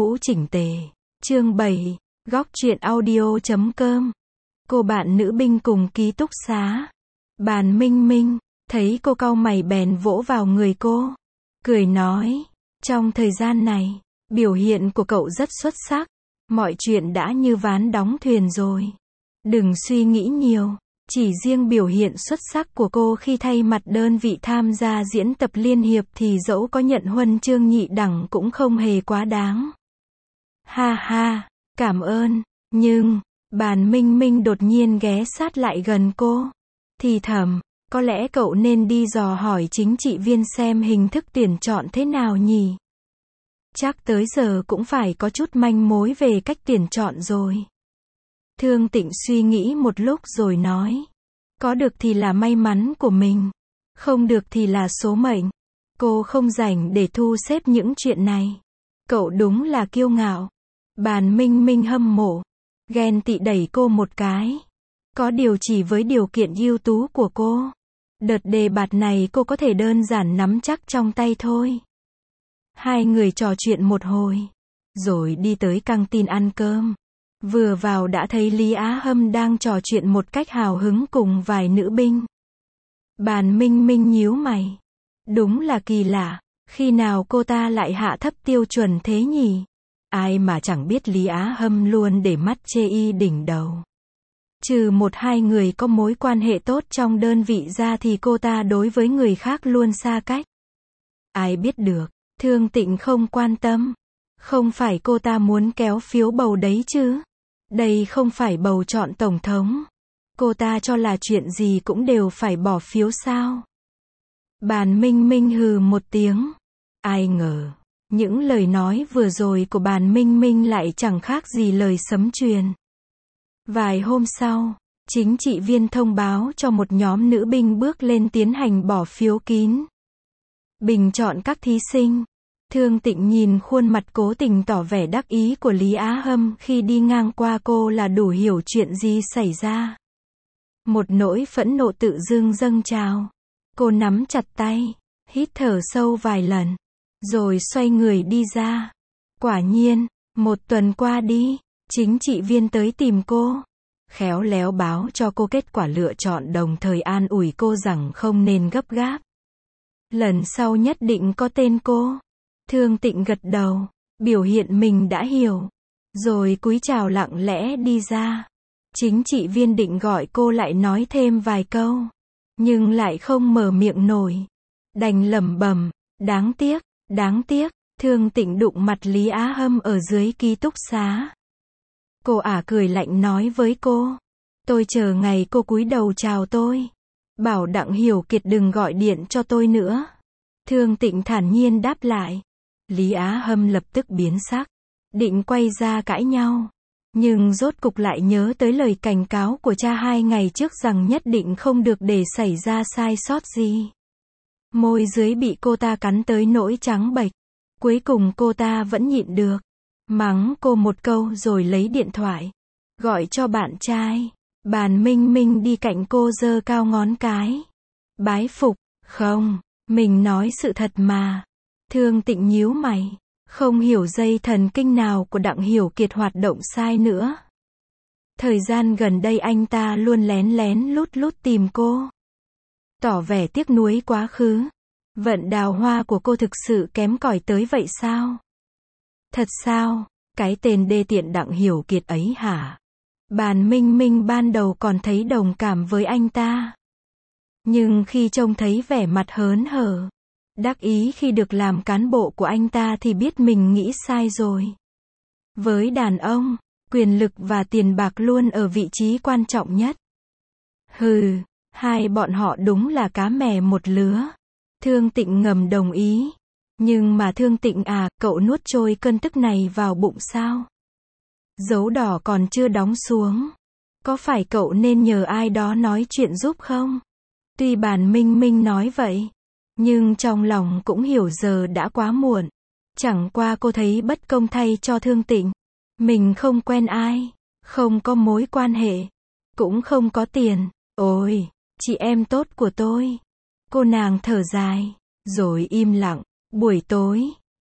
mũ chỉnh tề. Chương 7, góc truyện audio.com. Cô bạn nữ binh cùng ký túc xá. Bàn Minh Minh, thấy cô cau mày bèn vỗ vào người cô. Cười nói, trong thời gian này, biểu hiện của cậu rất xuất sắc. Mọi chuyện đã như ván đóng thuyền rồi. Đừng suy nghĩ nhiều. Chỉ riêng biểu hiện xuất sắc của cô khi thay mặt đơn vị tham gia diễn tập liên hiệp thì dẫu có nhận huân chương nhị đẳng cũng không hề quá đáng. Ha ha, cảm ơn. Nhưng, Bàn Minh Minh đột nhiên ghé sát lại gần cô. Thì thầm, có lẽ cậu nên đi dò hỏi chính trị viên xem hình thức tuyển chọn thế nào nhỉ? Chắc tới giờ cũng phải có chút manh mối về cách tuyển chọn rồi. Thương Tịnh suy nghĩ một lúc rồi nói. Có được thì là may mắn của mình. Không được thì là số mệnh. Cô không rảnh để thu xếp những chuyện này. Cậu đúng là kiêu ngạo. Bàn Minh Minh hâm mộ. Ghen tị đẩy cô một cái. Có điều chỉ với điều kiện ưu tú của cô. Đợt đề bạt này cô có thể đơn giản nắm chắc trong tay thôi. Hai người trò chuyện một hồi. Rồi đi tới căng tin ăn cơm. Vừa vào đã thấy Lý Á Hâm đang trò chuyện một cách hào hứng cùng vài nữ binh. Bàn Minh Minh nhíu mày. Đúng là kỳ lạ, khi nào cô ta lại hạ thấp tiêu chuẩn thế nhỉ? Ai mà chẳng biết Lý Á Hâm luôn để mắt chê y đỉnh đầu. Trừ một hai người có mối quan hệ tốt trong đơn vị ra thì cô ta đối với người khác luôn xa cách. Ai biết được, Thương Tịnh không quan tâm. Không phải cô ta muốn kéo phiếu bầu đấy chứ? Đây không phải bầu chọn tổng thống. Cô ta cho là chuyện gì cũng đều phải bỏ phiếu sao? Bàn Minh Minh hừ một tiếng. Ai ngờ, những lời nói vừa rồi của Bàn Minh Minh lại chẳng khác gì lời sấm truyền. Vài hôm sau, chính trị viên thông báo cho một nhóm nữ binh bước lên tiến hành bỏ phiếu kín. Bình chọn các thí sinh. Thương Tịnh nhìn khuôn mặt cố tình tỏ vẻ đắc ý của Lý Á Hâm khi đi ngang qua cô là đủ hiểu chuyện gì xảy ra. Một nỗi phẫn nộ tự dưng dâng trào. Cô nắm chặt tay, hít thở sâu vài lần, rồi xoay người đi ra. Quả nhiên, một tuần qua đi, chính trị viên tới tìm cô. Khéo léo báo cho cô kết quả lựa chọn đồng thời an ủi cô rằng không nên gấp gáp. Lần sau nhất định có tên cô. Thương Tịnh gật đầu, biểu hiện mình đã hiểu. Rồi cúi chào lặng lẽ đi ra. Chính trị viên định gọi cô lại nói thêm vài câu. Nhưng lại không mở miệng nổi. Đành lẩm bẩm, đáng tiếc, đáng tiếc. Thương Tịnh đụng mặt Lý Á Hâm ở dưới ký túc xá. Cô ả cười lạnh nói với cô. Tôi chờ ngày cô cúi đầu chào tôi. Bảo Đặng Hiểu Kiệt đừng gọi điện cho tôi nữa. Thương Tịnh thản nhiên đáp lại. Lý Á Hâm lập tức biến sắc. Định quay ra cãi nhau. Nhưng rốt cục lại nhớ tới lời cảnh cáo của cha 2 ngày trước rằng nhất định không được để xảy ra sai sót gì. Môi dưới bị cô ta cắn tới nỗi trắng bệch. Cuối cùng cô ta vẫn nhịn được. Mắng cô một câu rồi lấy điện thoại. Gọi cho bạn trai. Bàn Minh Minh đi cạnh cô giơ cao ngón cái. Bái phục, không, mình nói sự thật mà. Thương Tịnh nhíu mày. Không hiểu dây thần kinh nào của Đặng Hiểu Kiệt hoạt động sai nữa. Thời gian gần đây anh ta luôn lén lén lút lút tìm cô. Tỏ vẻ tiếc nuối quá khứ. Vận đào hoa của cô thực sự kém cỏi tới vậy sao? Thật sao? Cái tên đê tiện Đặng Hiểu Kiệt ấy hả? Bàn Minh Minh ban đầu còn thấy đồng cảm với anh ta. Nhưng khi trông thấy vẻ mặt hớn hở, đắc ý khi được làm cán bộ của anh ta thì biết mình nghĩ sai rồi. Với đàn ông, quyền lực và tiền bạc luôn ở vị trí quan trọng nhất. Hừ, hai bọn họ đúng là cá mè một lứa. Thương Tịnh ngầm đồng ý. Nhưng mà Thương Tịnh à, cậu nuốt trôi cơn tức này vào bụng sao? Dấu đỏ còn chưa đóng xuống. Có phải cậu nên nhờ ai đó nói chuyện giúp không? Tuy Bàn Minh Minh nói vậy, nhưng trong lòng cũng hiểu giờ đã quá muộn. Chẳng qua cô thấy bất công thay cho Thương Tịnh. Mình không quen ai, không có mối quan hệ, cũng không có tiền. Ôi, chị em tốt của tôi. Cô nàng thở dài, rồi im lặng. Buổi tối,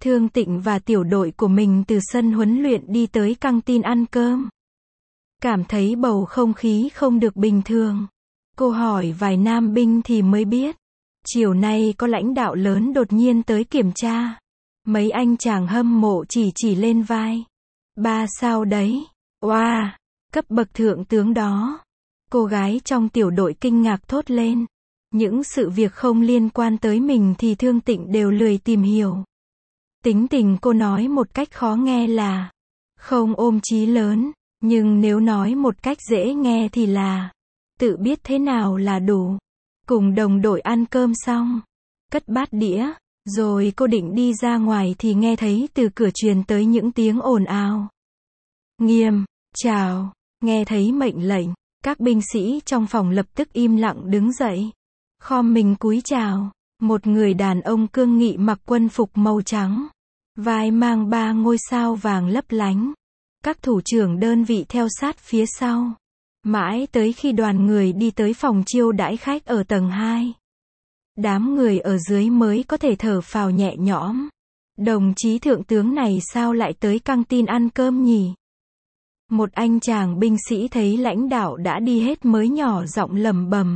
Thương Tịnh và tiểu đội của mình từ sân huấn luyện đi tới căng tin ăn cơm. Cảm thấy bầu không khí không được bình thường. Cô hỏi vài nam binh thì mới biết. Chiều nay có lãnh đạo lớn đột nhiên tới kiểm tra. Mấy anh chàng hâm mộ chỉ lên vai. 3 sao đấy. Wow, cấp bậc thượng tướng đó. Cô gái trong tiểu đội kinh ngạc thốt lên. Những sự việc không liên quan tới mình thì Thương Tịnh đều lười tìm hiểu. Tính tình cô nói một cách khó nghe là không ôm chí lớn, nhưng nếu nói một cách dễ nghe thì là tự biết thế nào là đủ. Cùng đồng đội ăn cơm xong, cất bát đĩa, rồi cô định đi ra ngoài thì nghe thấy từ cửa truyền tới những tiếng ồn ào. Nghiêm, chào, nghe thấy mệnh lệnh, các binh sĩ trong phòng lập tức im lặng đứng dậy. Khom mình cúi chào, một người đàn ông cương nghị mặc quân phục màu trắng, vai mang 3 ngôi sao vàng lấp lánh. Các thủ trưởng đơn vị theo sát phía sau. Mãi tới khi đoàn người đi tới phòng chiêu đãi khách ở tầng 2. Đám người ở dưới mới có thể thở phào nhẹ nhõm. Đồng chí thượng tướng này sao lại tới căng tin ăn cơm nhỉ? Một anh chàng binh sĩ thấy lãnh đạo đã đi hết mới nhỏ giọng lẩm bẩm.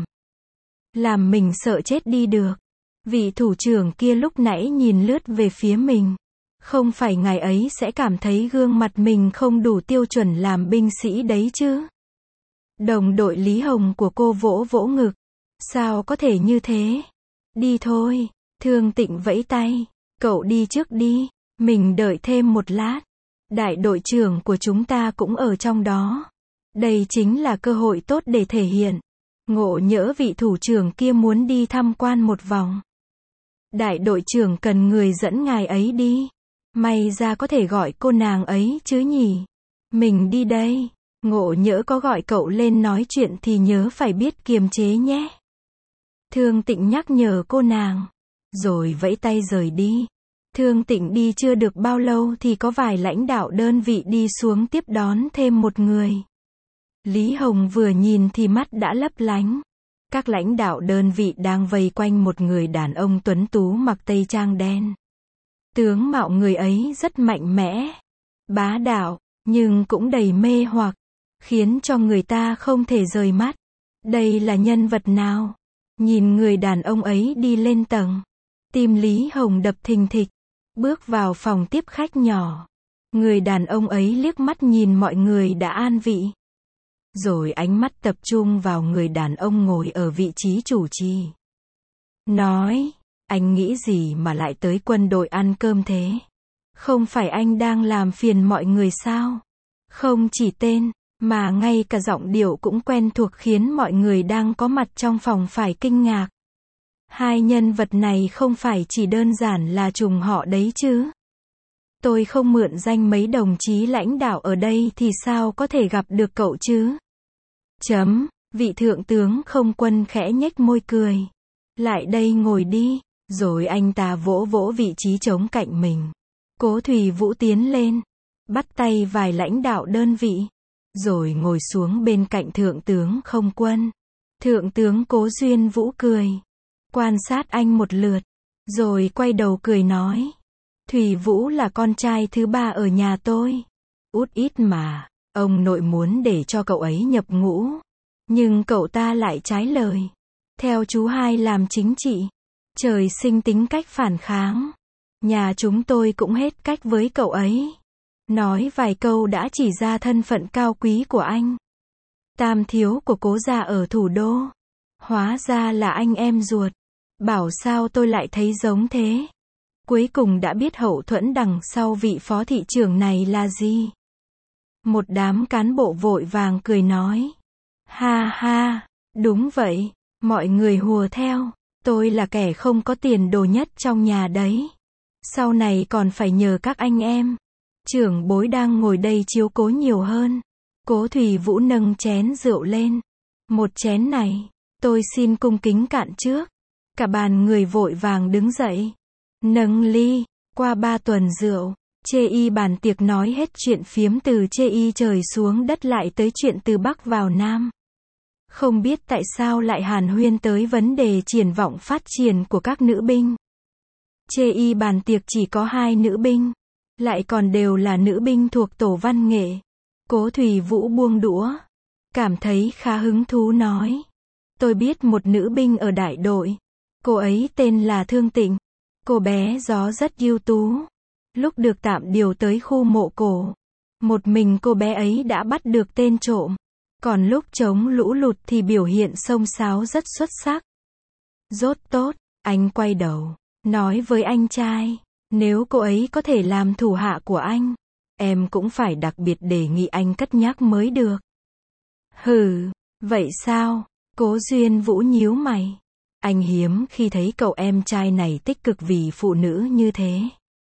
Làm mình sợ chết đi được. Vị thủ trưởng kia lúc nãy nhìn lướt về phía mình. Không phải ngài ấy sẽ cảm thấy gương mặt mình không đủ tiêu chuẩn làm binh sĩ đấy chứ? Đồng đội Lý Hồng của cô vỗ vỗ ngực. Sao có thể như thế? Đi thôi. Thương Tịnh vẫy tay. Cậu đi trước đi. Mình đợi thêm một lát. Đại đội trưởng của chúng ta cũng ở trong đó. Đây chính là cơ hội tốt để thể hiện. Ngộ nhỡ vị thủ trưởng kia muốn đi tham quan một vòng. Đại đội trưởng cần người dẫn ngài ấy đi. May ra có thể gọi cô nàng ấy chứ nhỉ. Mình đi đây. Ngộ nhỡ có gọi cậu lên nói chuyện thì nhớ phải biết kiềm chế nhé. Thương Tịnh nhắc nhở cô nàng. Rồi vẫy tay rời đi. Thương Tịnh đi chưa được bao lâu thì có vài lãnh đạo đơn vị đi xuống tiếp đón thêm một người. Lý Hồng vừa nhìn thì mắt đã lấp lánh. Các lãnh đạo đơn vị đang vây quanh một người đàn ông tuấn tú mặc tây trang đen. Tướng mạo người ấy rất mạnh mẽ, bá đạo, nhưng cũng đầy mê hoặc, khiến cho người ta không thể rời mắt. Đây là nhân vật nào? Nhìn người đàn ông ấy đi lên tầng, tim Lý Hồng đập thình thịch. Bước vào phòng tiếp khách nhỏ. Người đàn ông ấy liếc mắt nhìn mọi người đã an vị. Rồi ánh mắt tập trung vào người đàn ông ngồi ở vị trí chủ trì. Nói, anh nghĩ gì mà lại tới quân đội ăn cơm thế? Không phải anh đang làm phiền mọi người sao? Không chỉ tên, mà ngay cả giọng điệu cũng quen thuộc khiến mọi người đang có mặt trong phòng phải kinh ngạc. Hai nhân vật này không phải chỉ đơn giản là trùng họ đấy chứ. Tôi không mượn danh mấy đồng chí lãnh đạo ở đây thì sao có thể gặp được cậu chứ? Vị thượng tướng Không Quân khẽ nhếch môi cười. Lại đây ngồi đi. Rồi anh ta vỗ vỗ vị trí trống cạnh mình. Cố Thủy Vũ tiến lên, bắt tay vài lãnh đạo đơn vị, rồi ngồi xuống bên cạnh thượng tướng Không Quân. Thượng tướng Cố Duyên Vũ cười, quan sát anh một lượt, rồi quay đầu cười nói. Thủy Vũ là con trai thứ 3 ở nhà tôi. Út ít mà, ông nội muốn để cho cậu ấy nhập ngũ. Nhưng cậu ta lại trái lời. Theo chú hai làm chính trị. Trời sinh tính cách phản kháng. Nhà chúng tôi cũng hết cách với cậu ấy. Nói vài câu đã chỉ ra thân phận cao quý của anh. Tam thiếu của Cố gia ở thủ đô. Hóa ra là anh em ruột. Bảo sao tôi lại thấy giống thế. Cuối cùng đã biết hậu thuẫn đằng sau vị phó thị trưởng này là gì. Một đám cán bộ vội vàng cười nói. Ha ha, đúng vậy, mọi người hùa theo. Tôi là kẻ không có tiền đồ nhất trong nhà đấy. Sau này còn phải nhờ các anh em. Trưởng bối đang ngồi đây chiếu cố nhiều hơn. Cố Thủy Vũ nâng chén rượu lên. Một chén này, tôi xin cung kính cạn trước. Cả bàn người vội vàng đứng dậy. Nâng ly, qua 3 tuần rượu. Chê y bàn tiệc nói hết chuyện phiếm từ chê y trời xuống đất lại tới chuyện từ Bắc vào Nam. Không biết tại sao lại hàn huyên tới vấn đề triển vọng phát triển của các nữ binh. Chê y bàn tiệc chỉ có 2 nữ binh, lại còn đều là nữ binh thuộc tổ văn nghệ. Cố Thủy Vũ buông đũa, cảm thấy khá hứng thú nói. Tôi biết một nữ binh ở đại đội. Cô ấy tên là Thương Tịnh. Cô bé gió rất ưu tú. Lúc được tạm điều tới khu mộ cổ, một mình cô bé ấy đã bắt được tên trộm. Còn lúc chống lũ lụt thì biểu hiện xông xáo rất xuất sắc. Rốt tốt, anh quay đầu, nói với anh trai, nếu cô ấy có thể làm thủ hạ của anh, em cũng phải đặc biệt đề nghị anh cất nhắc mới được. Hừ, vậy sao? Cố Duyên Vũ nhíu mày. Anh hiếm khi thấy cậu em trai này tích cực vì phụ nữ như thế.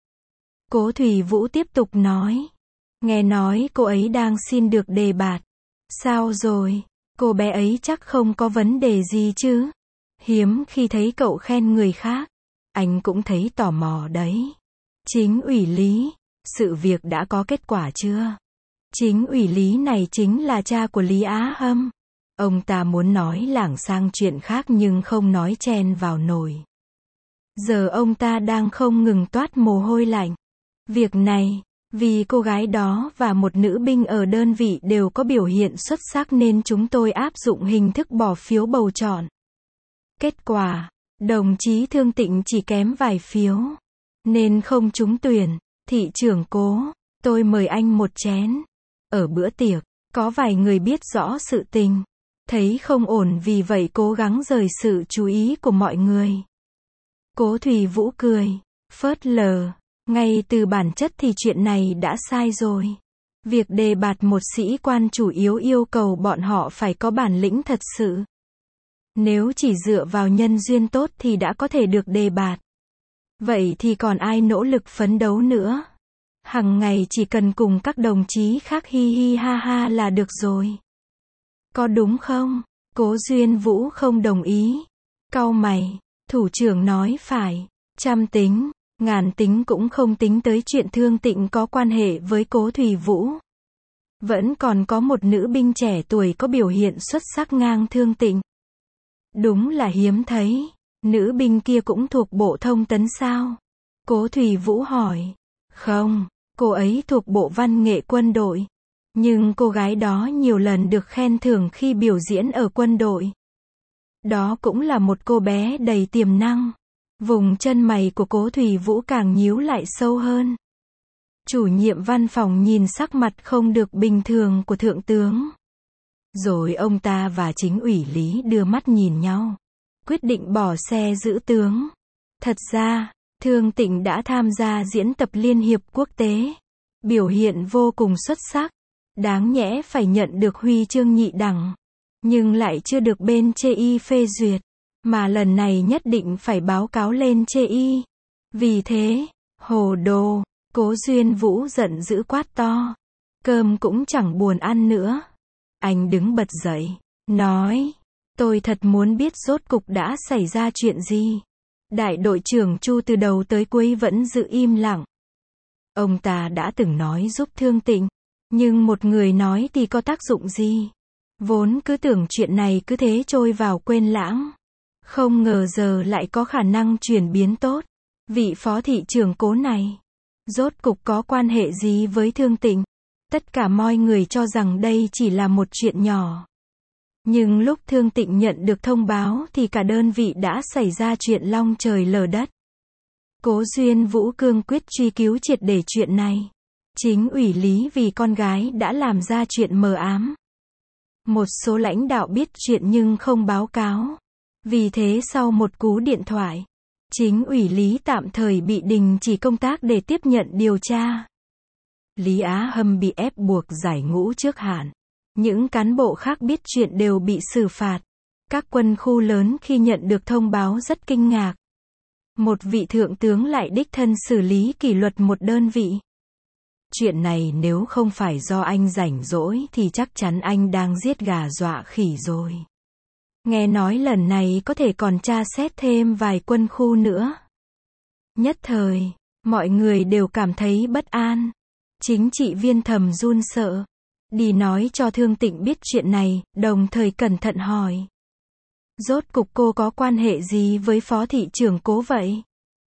Cố Thủy Vũ tiếp tục nói. Nghe nói cô ấy đang xin được đề bạt. Sao rồi? Cô bé ấy chắc không có vấn đề gì chứ? Hiếm khi thấy cậu khen người khác. Anh cũng thấy tò mò đấy. Chính ủy Lý, sự việc đã có kết quả chưa? Chính ủy Lý này chính là cha của Lý Á Hâm. Ông ta muốn nói lảng sang chuyện khác nhưng không nói chen vào nồi. Giờ ông ta đang không ngừng toát mồ hôi lạnh. Việc này, vì cô gái đó và một nữ binh ở đơn vị đều có biểu hiện xuất sắc nên chúng tôi áp dụng hình thức bỏ phiếu bầu chọn. Kết quả, đồng chí Thương Tịnh chỉ kém vài phiếu, nên không trúng tuyển. Thị trưởng Cố, tôi mời anh một chén. Ở bữa tiệc, có vài người biết rõ sự tình, thấy không ổn vì vậy cố gắng rời sự chú ý của mọi người. Cố Thủy Vũ cười, phớt lờ, ngay từ bản chất thì chuyện này đã sai rồi. Việc đề bạt một sĩ quan chủ yếu yêu cầu bọn họ phải có bản lĩnh thật sự. Nếu chỉ dựa vào nhân duyên tốt thì đã có thể được đề bạt. Vậy thì còn ai nỗ lực phấn đấu nữa? Hằng ngày chỉ cần cùng các đồng chí khác hi hi ha ha là được rồi. Có đúng không? Cố Duyên Vũ không đồng ý. Cau mày, thủ trưởng nói phải. Trăm tính, ngàn tính cũng không tính tới chuyện Thương Tịnh có quan hệ với Cố Thủy Vũ. Vẫn còn có một nữ binh trẻ tuổi có biểu hiện xuất sắc ngang Thương Tịnh. Đúng là hiếm thấy. Nữ binh kia cũng thuộc Bộ Thông tấn sao? Cố Thủy Vũ hỏi. Không, cô ấy thuộc Bộ Văn nghệ quân đội. Nhưng cô gái đó nhiều lần được khen thưởng khi biểu diễn ở quân đội. Đó cũng là một cô bé đầy tiềm năng. Vùng chân mày của Cố Thủy Vũ càng nhíu lại sâu hơn. Chủ nhiệm văn phòng nhìn sắc mặt không được bình thường của thượng tướng. Rồi ông ta và chính ủy Lý đưa mắt nhìn nhau. Quyết định bỏ xe giữ tướng. Thật ra, Thương Tịnh đã tham gia diễn tập Liên hiệp quốc tế. Biểu hiện vô cùng xuất sắc. Đáng nhẽ phải nhận được huy chương nhị đẳng. Nhưng lại chưa được bên chê y phê duyệt. Mà lần này nhất định phải báo cáo lên chê y. Vì thế, hồ đồ, Cố Duyên Vũ giận dữ quát to. Cơm cũng chẳng buồn ăn nữa. Anh đứng bật dậy, nói. Tôi thật muốn biết rốt cục đã xảy ra chuyện gì. Đại đội trưởng Chu từ đầu tới cuối vẫn giữ im lặng. Ông ta đã từng nói giúp Thương Tịnh. Nhưng một người nói thì có tác dụng gì? Vốn cứ tưởng chuyện này cứ thế trôi vào quên lãng. Không ngờ giờ lại có khả năng chuyển biến tốt. Vị phó thị trưởng Cố này, rốt cục có quan hệ gì với Thương Tịnh? Tất cả mọi người cho rằng đây chỉ là một chuyện nhỏ. Nhưng lúc Thương Tịnh nhận được thông báo thì cả đơn vị đã xảy ra chuyện long trời lở đất. Cố Duyên Vũ cương quyết truy cứu triệt để chuyện này. Chính ủy Lý vì con gái đã làm ra chuyện mờ ám. Một số lãnh đạo biết chuyện nhưng không báo cáo. Vì thế sau một cú điện thoại, chính ủy Lý tạm thời bị đình chỉ công tác để tiếp nhận điều tra. Lý Á Hâm bị ép buộc giải ngũ trước hạn. Những cán bộ khác biết chuyện đều bị xử phạt. Các quân khu lớn khi nhận được thông báo rất kinh ngạc. Một vị thượng tướng lại đích thân xử lý kỷ luật một đơn vị. Chuyện này nếu không phải do anh rảnh rỗi thì chắc chắn anh đang giết gà dọa khỉ rồi. Nghe nói lần này có thể còn tra xét thêm vài quân khu nữa. Nhất thời, mọi người đều cảm thấy bất an. Chính trị viên thầm run sợ. Đi nói cho Thương Tịnh biết chuyện này, đồng thời cẩn thận hỏi. Rốt cục cô có quan hệ gì với phó thị trưởng Cố vậy?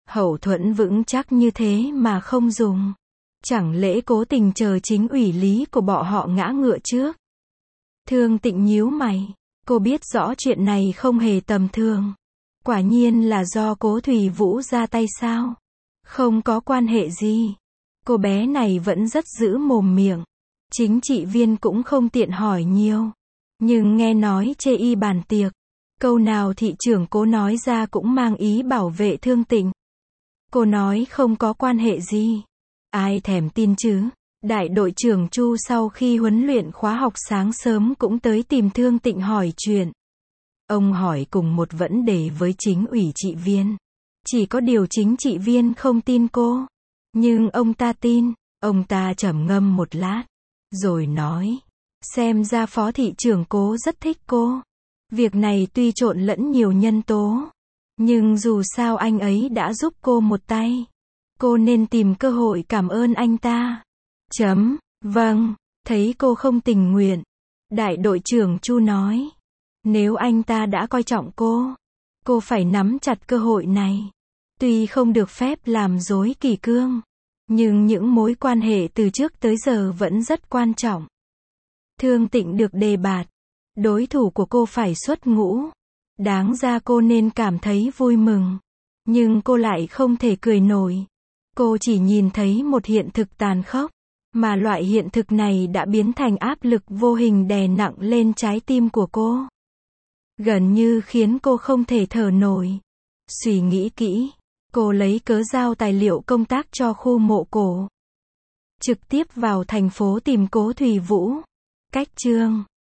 Hậu thuẫn vững chắc như thế mà không dùng. Chẳng lẽ cố tình chờ chính ủy lý của bọn họ ngã ngựa trước? Thương Tịnh nhíu mày. Cô biết rõ chuyện này không hề tầm thường. Quả nhiên là do Cố Thủy Vũ ra tay sao? Không có quan hệ gì. Cô bé này vẫn rất giữ mồm miệng. Chính trị viên cũng không tiện hỏi nhiều. Nhưng nghe nói chê y bàn tiệc. Câu nào thị trưởng Cố nói ra cũng mang ý bảo vệ Thương Tịnh. Cô nói không có quan hệ gì. Ai thèm tin chứ? Đại đội trưởng Chu sau khi huấn luyện khóa học sáng sớm cũng tới tìm Thương Tịnh hỏi chuyện. Ông hỏi cùng một vấn đề với chính ủy trị viên. Chỉ có điều chính trị viên không tin cô. Nhưng ông ta tin. Ông ta trầm ngâm một lát. Rồi nói. Xem ra phó thị trưởng Cố rất thích cô. Việc này tuy trộn lẫn nhiều nhân tố. Nhưng dù sao anh ấy đã giúp cô một tay. Cô nên tìm cơ hội cảm ơn anh ta. Vâng, thấy cô không tình nguyện. Đại đội trưởng Chu nói. Nếu anh ta đã coi trọng cô phải nắm chặt cơ hội này. Tuy không được phép làm dối kỷ cương. Nhưng những mối quan hệ từ trước tới giờ vẫn rất quan trọng. Thương Tịnh được đề bạt. Đối thủ của cô phải xuất ngũ. Đáng ra cô nên cảm thấy vui mừng. Nhưng cô lại không thể cười nổi. Cô chỉ nhìn thấy một hiện thực tàn khốc. Mà loại hiện thực này đã biến thành áp lực vô hình đè nặng lên trái tim của cô. Gần như khiến cô không thể thở nổi. Suy nghĩ kỹ. Cô lấy cớ giao tài liệu công tác cho khu mộ cổ. Trực tiếp vào thành phố tìm Cố Thủy Vũ. Cách chương